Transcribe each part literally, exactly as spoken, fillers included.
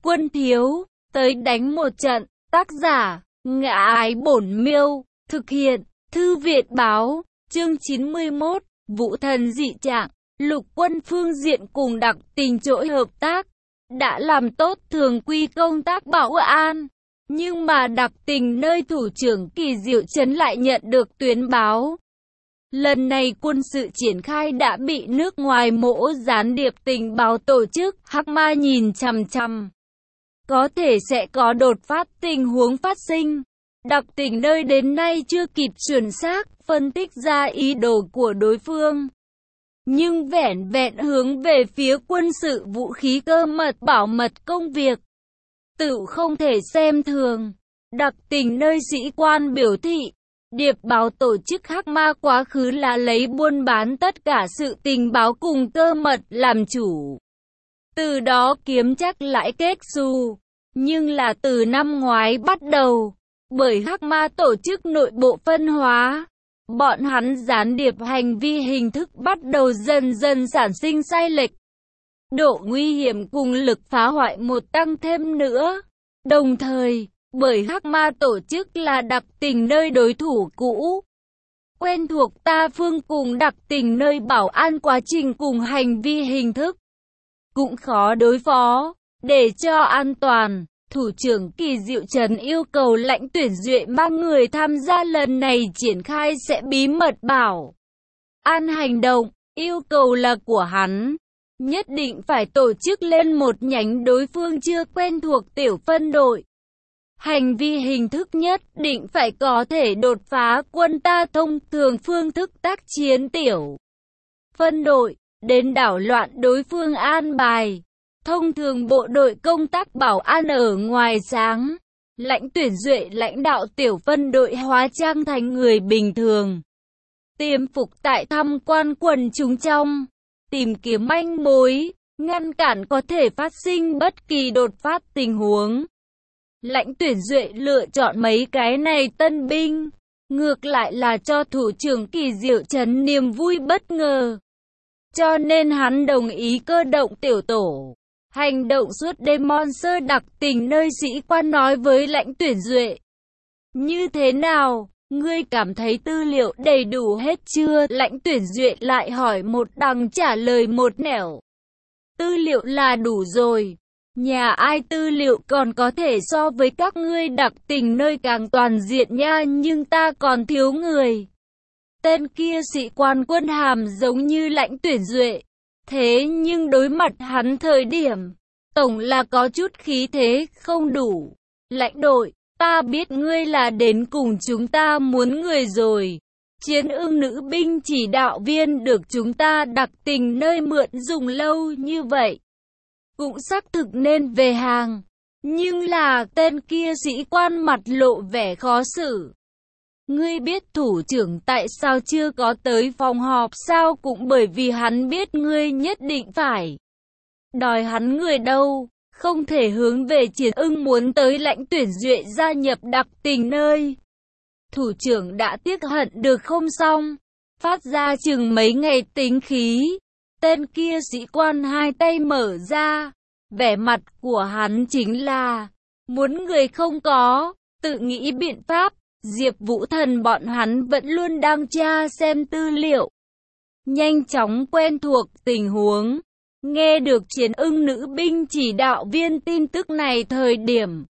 Quân thiếu, tới đánh một trận. Tác giả, Ngã Ái Bổn Miêu. Thực hiện, Thư viện báo. Chương chín mươi mốt, Vũ Thần dị trạng. Lục quân phương diện cùng Đặc Tình trỗi hợp tác, đã làm tốt thường quy công tác bảo an. Nhưng mà Đặc Tình nơi thủ trưởng Kỳ Diệu Trấn lại nhận được tuyến báo. Lần này quân sự triển khai đã bị nước ngoài mỗ gián điệp tình báo tổ chức Hắc Ma nhìn chằm chằm. Có thể sẽ có đột phát tình huống phát sinh. Đặc Tình nơi đến nay chưa kịp chuẩn xác phân tích ra ý đồ của đối phương. Nhưng vẻn vẹn hướng về phía quân sự vũ khí cơ mật bảo mật công việc, tự không thể xem thường. Đặc Tình nơi sĩ quan biểu thị, điệp báo tổ chức Hắc Ma quá khứ là lấy buôn bán tất cả sự tình báo cùng cơ mật làm chủ, từ đó kiếm chắc lãi kết xu. Nhưng là từ năm ngoái bắt đầu, bởi Hắc Ma tổ chức nội bộ phân hóa, bọn hắn gián điệp hành vi hình thức bắt đầu dần dần sản sinh sai lệch. Độ nguy hiểm cùng lực phá hoại một tăng thêm nữa. Đồng thời, bởi Hắc Ma tổ chức là Đặc Tình nơi đối thủ cũ, quen thuộc ta phương cùng Đặc Tình nơi bảo an quá trình cùng hành vi hình thức, cũng khó đối phó. Để cho an toàn, thủ trưởng Kỳ Diệu Trấn yêu cầu lãnh tuyển Duệ mang người tham gia lần này triển khai sẽ bí mật bảo an hành động. Yêu cầu là của hắn, nhất định phải tổ chức lên một nhánh đối phương chưa quen thuộc tiểu phân đội. Hành vi hình thức nhất định phải có thể đột phá quân ta thông thường phương thức tác chiến tiểu phân đội, đến đảo loạn đối phương an bài. Thông thường bộ đội công tác bảo an ở ngoài sáng, lãnh tuyển Duệ lãnh đạo tiểu phân đội hóa trang thành người bình thường, tiềm phục tại thăm quan quần chúng trong, tìm kiếm manh mối, ngăn cản có thể phát sinh bất kỳ đột phát tình huống. Lãnh tuyển Duệ lựa chọn mấy cái này tân binh, ngược lại là cho thủ trưởng Kỳ Diệu Trấn niềm vui bất ngờ. Cho nên hắn đồng ý cơ động tiểu tổ hành động suốt đêm. Monster Đặc Tình nơi sĩ quan nói với lãnh tuyển Duệ. Như thế nào, ngươi cảm thấy tư liệu đầy đủ hết chưa? Lãnh tuyển Duệ lại hỏi một đằng trả lời một nẻo. Tư liệu là đủ rồi. Nhà ai tư liệu còn có thể so với các ngươi Đặc Tình nơi càng toàn diện nha, nhưng ta còn thiếu người. Tên kia sĩ quan quân hàm giống như lãnh tuyển Duệ. Thế nhưng đối mặt hắn thời điểm, tổng là có chút khí thế không đủ. Lãnh đội, ta biết ngươi là đến cùng chúng ta muốn người rồi. Chiến ưng nữ binh chỉ đạo viên được chúng ta Đặc Tình nơi mượn dùng lâu như vậy, cũng xác thực nên về hàng. Nhưng là tên kia sĩ quan mặt lộ vẻ khó xử. Ngươi biết thủ trưởng tại sao chưa có tới phòng họp sao? Cũng bởi vì hắn biết ngươi nhất định phải đòi hắn người đâu, không thể hướng về Chiến ưng muốn tới lãnh tuyển Duệ gia nhập Đặc Tình nơi. Thủ trưởng đã tiếc hận được không xong, phát ra chừng mấy ngày tính khí. Tên kia sĩ quan hai tay mở ra, vẻ mặt của hắn chính là muốn người không có, tự nghĩ biện pháp. Diệp Vũ Thần bọn hắn vẫn luôn đang tra xem tư liệu, nhanh chóng quen thuộc tình huống. Nghe được Chiến ưng nữ binh chỉ đạo viên tin tức này thời điểm,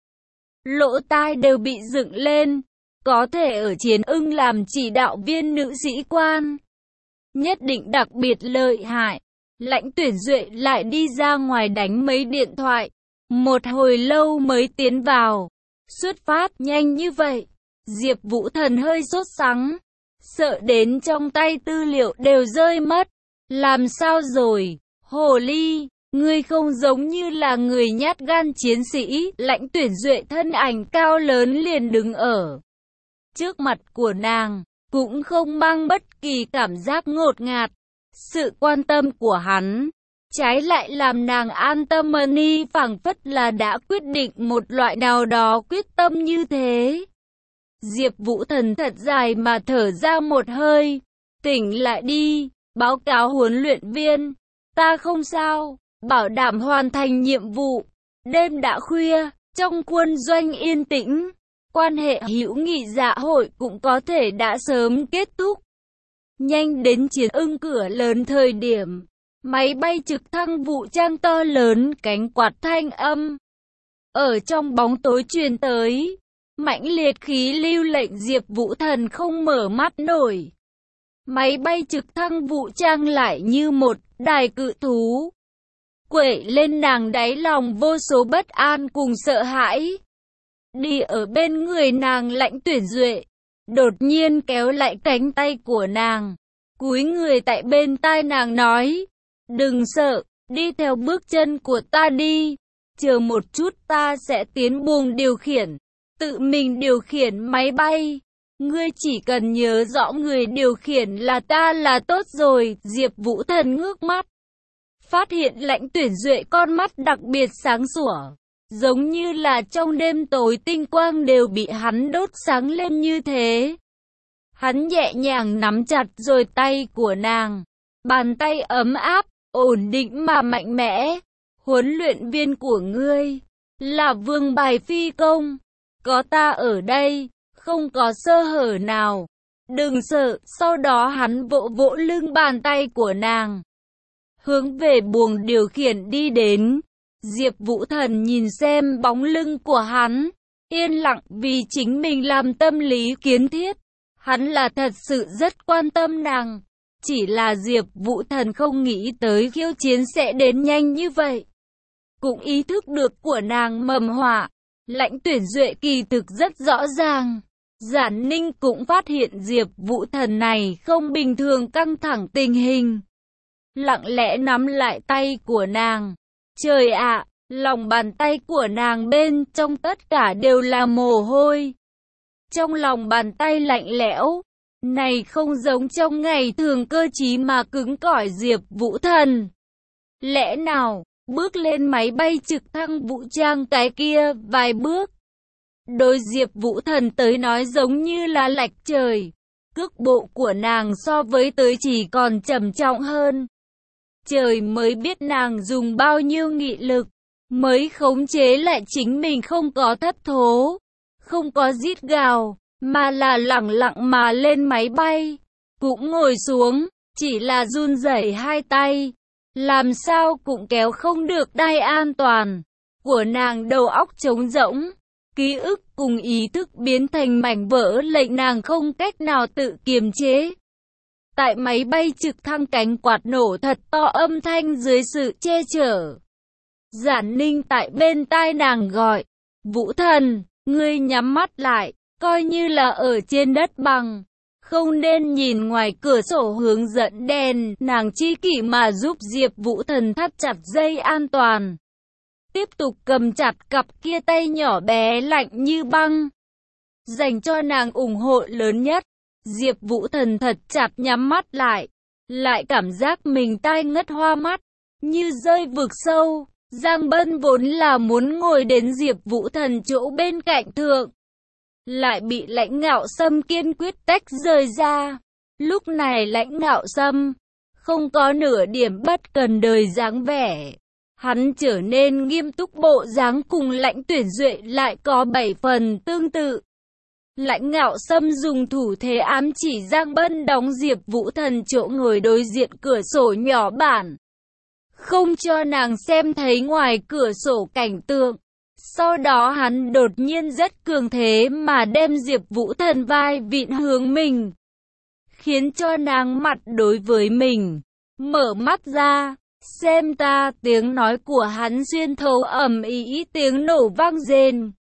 lỗ tai đều bị dựng lên. Có thể ở Chiến ưng làm chỉ đạo viên nữ sĩ quan, nhất định đặc biệt lợi hại. Lãnh tuyển Duệ lại đi ra ngoài đánh mấy điện thoại, một hồi lâu mới tiến vào. Xuất phát nhanh như vậy, Diệp Vũ Thần hơi sốt sắng, sợ đến trong tay tư liệu đều rơi mất. Làm sao rồi, hồ ly, ngươi không giống như là người nhát gan chiến sĩ. Lãnh tuyển Duệ thân ảnh cao lớn liền đứng ở trước mặt của nàng, cũng không mang bất kỳ cảm giác ngột ngạt. Sự quan tâm của hắn, trái lại làm nàng an tâm ni, phảng phất là đã quyết định một loại nào đó quyết tâm như thế. Diệp Vũ Thần thật dài mà thở ra một hơi, tỉnh lại đi, báo cáo huấn luyện viên, ta không sao, bảo đảm hoàn thành nhiệm vụ. Đêm đã khuya, trong quân doanh yên tĩnh, quan hệ hữu nghị dạ hội cũng có thể đã sớm kết thúc. Nhanh đến chiến ưng cửa lớn thời điểm, máy bay trực thăng vũ trang to lớn cánh quạt thanh âm. Ở trong bóng tối truyền tới, mãnh liệt khí lưu lệnh Diệp Vũ Thần không mở mắt nổi. Máy bay trực thăng vũ trang lại như một đài cự thú, quẩy lên nàng đáy lòng vô số bất an cùng sợ hãi. Đi ở bên người nàng Lãnh Tuyển Duệ, đột nhiên kéo lại cánh tay của nàng, cúi người tại bên tai nàng nói, đừng sợ, đi theo bước chân của ta đi, chờ một chút ta sẽ tiến buồng điều khiển, tự mình điều khiển máy bay. Ngươi chỉ cần nhớ rõ người điều khiển là ta là tốt rồi. Diệp Vũ Thần ngước mắt, phát hiện Lãnh Tuyển Duệ con mắt đặc biệt sáng sủa, giống như là trong đêm tối tinh quang đều bị hắn đốt sáng lên như thế. Hắn nhẹ nhàng nắm chặt rồi tay của nàng, bàn tay ấm áp, ổn định mà mạnh mẽ. Huấn luyện viên của ngươi là vương bài phi công, có ta ở đây, không có sơ hở nào, đừng sợ. Sau đó hắn vỗ vỗ lưng bàn tay của nàng, hướng về buồng điều khiển đi đến. Diệp Vũ Thần nhìn xem bóng lưng của hắn, yên lặng vì chính mình làm tâm lý kiến thiết. Hắn là thật sự rất quan tâm nàng, chỉ là Diệp Vũ Thần không nghĩ tới khiêu chiến sẽ đến nhanh như vậy. Cũng ý thức được của nàng mầm họa, Lãnh Tuyển Duệ kỳ thực rất rõ ràng. Giản Ninh cũng phát hiện Diệp Vũ Thần này không bình thường, căng thẳng tình hình, lặng lẽ nắm lại tay của nàng. Trời ạ, lòng bàn tay của nàng bên trong tất cả đều là mồ hôi. Trong lòng bàn tay lạnh lẽo, này không giống trong ngày thường cơ trí mà cứng cỏi Diệp Vũ Thần. Lẽ nào, bước lên máy bay trực thăng vũ trang cái kia vài bước, đối Diệp Vũ Thần tới nói giống như là lệch trời. Cước bộ của nàng so với tới chỉ còn trầm trọng hơn. Trời mới biết nàng dùng bao nhiêu nghị lực, mới khống chế lại chính mình không có thất thố, không có rít gào, mà là lẳng lặng mà lên máy bay, cũng ngồi xuống, chỉ là run rẩy hai tay, làm sao cũng kéo không được đai an toàn của nàng. Đầu óc trống rỗng, ký ức cùng ý thức biến thành mảnh vỡ lệnh nàng không cách nào tự kiềm chế. Tại máy bay trực thăng cánh quạt nổ thật to âm thanh dưới sự che chở, Giản Ninh tại bên tai nàng gọi, Vũ Thần, ngươi nhắm mắt lại, coi như là ở trên đất bằng, không nên nhìn ngoài cửa sổ hướng dẫn đèn. Nàng chi kỷ mà giúp Diệp Vũ Thần thắt chặt dây an toàn, tiếp tục cầm chặt cặp kia tay nhỏ bé lạnh như băng, dành cho nàng ủng hộ lớn nhất. Diệp Vũ Thần thật chặt nhắm mắt lại, lại cảm giác mình tai ngất hoa mắt, như rơi vực sâu. Giang Bân vốn là muốn ngồi đến Diệp Vũ Thần chỗ bên cạnh thượng, lại bị Lãnh Ngạo Sâm kiên quyết tách rời ra. Lúc này Lãnh Ngạo Sâm không có nửa điểm bất cần đời dáng vẻ, hắn trở nên nghiêm túc, bộ dáng cùng Lãnh Tuyển Duệ lại có bảy phần tương tự. Lãnh Ngạo Sâm dùng thủ thế ám chỉ Giang Bân đóng Diệp Vũ Thần chỗ ngồi đối diện cửa sổ nhỏ bản, không cho nàng xem thấy ngoài cửa sổ cảnh tượng. Sau đó hắn đột nhiên rất cường thế mà đem Diệp Vũ Thần vai vịn hướng mình, khiến cho nàng mặt đối với mình, mở mắt ra, xem ta. Tiếng nói của hắn xuyên thấu ầm ĩ tiếng nổ vang rền,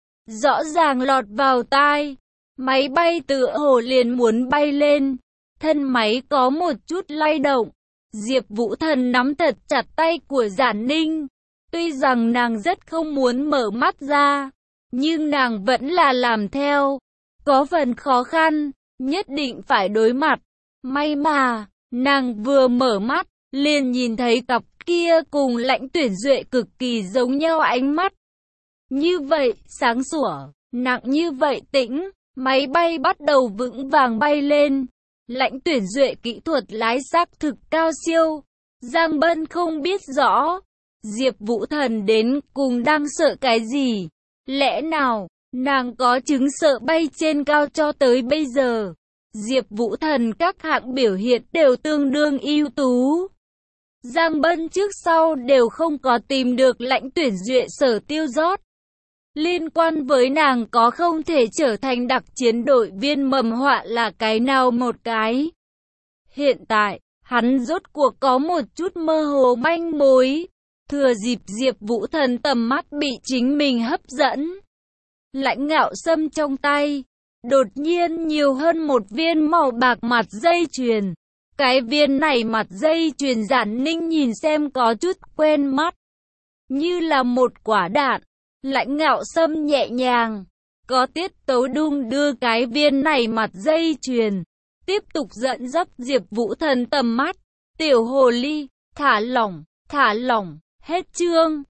rõ ràng lọt vào tai. Máy bay tựa hồ liền muốn bay lên, thân máy có một chút lay động. Diệp Vũ Thần nắm thật chặt tay của Giản Ninh, tuy rằng nàng rất không muốn mở mắt ra, nhưng nàng vẫn là làm theo. Có phần khó khăn, nhất định phải đối mặt. May mà, nàng vừa mở mắt, liền nhìn thấy cặp kia cùng Lãnh Tuyển Duệ cực kỳ giống nhau ánh mắt. Như vậy, sáng sủa, nặng như vậy tĩnh, máy bay bắt đầu vững vàng bay lên. Lãnh Tuyển Duệ kỹ thuật lái xác thực cao siêu, Giang Bân không biết rõ, Diệp Vũ Thần đến cùng đang sợ cái gì? Lẽ nào, nàng có chứng sợ bay trên cao cho tới bây giờ? Diệp Vũ Thần các hạng biểu hiện đều tương đương ưu tú. Giang Bân trước sau đều không có tìm được lãnh tuyển duyệt Sở Tiêu rót. Liên quan với nàng có không thể trở thành đặc chiến đội viên mầm họa là cái nào một cái. Hiện tại, hắn rốt cuộc có một chút mơ hồ manh mối. Thừa dịp Diệp Vũ Thần tầm mắt bị chính mình hấp dẫn. Lãnh Ngạo Sâm trong tay, đột nhiên nhiều hơn một viên màu bạc mặt dây chuyền. Cái viên này mặt dây chuyền Giản Ninh nhìn xem có chút quen mắt. Như là một quả đạn. Lãnh Ngạo Sâm nhẹ nhàng, có tiết tấu đung đưa cái viên này mặt dây chuyền. Tiếp tục dẫn dắt Diệp Vũ Thần tầm mắt. Tiểu hồ ly, thả lỏng, thả lỏng, hết chương.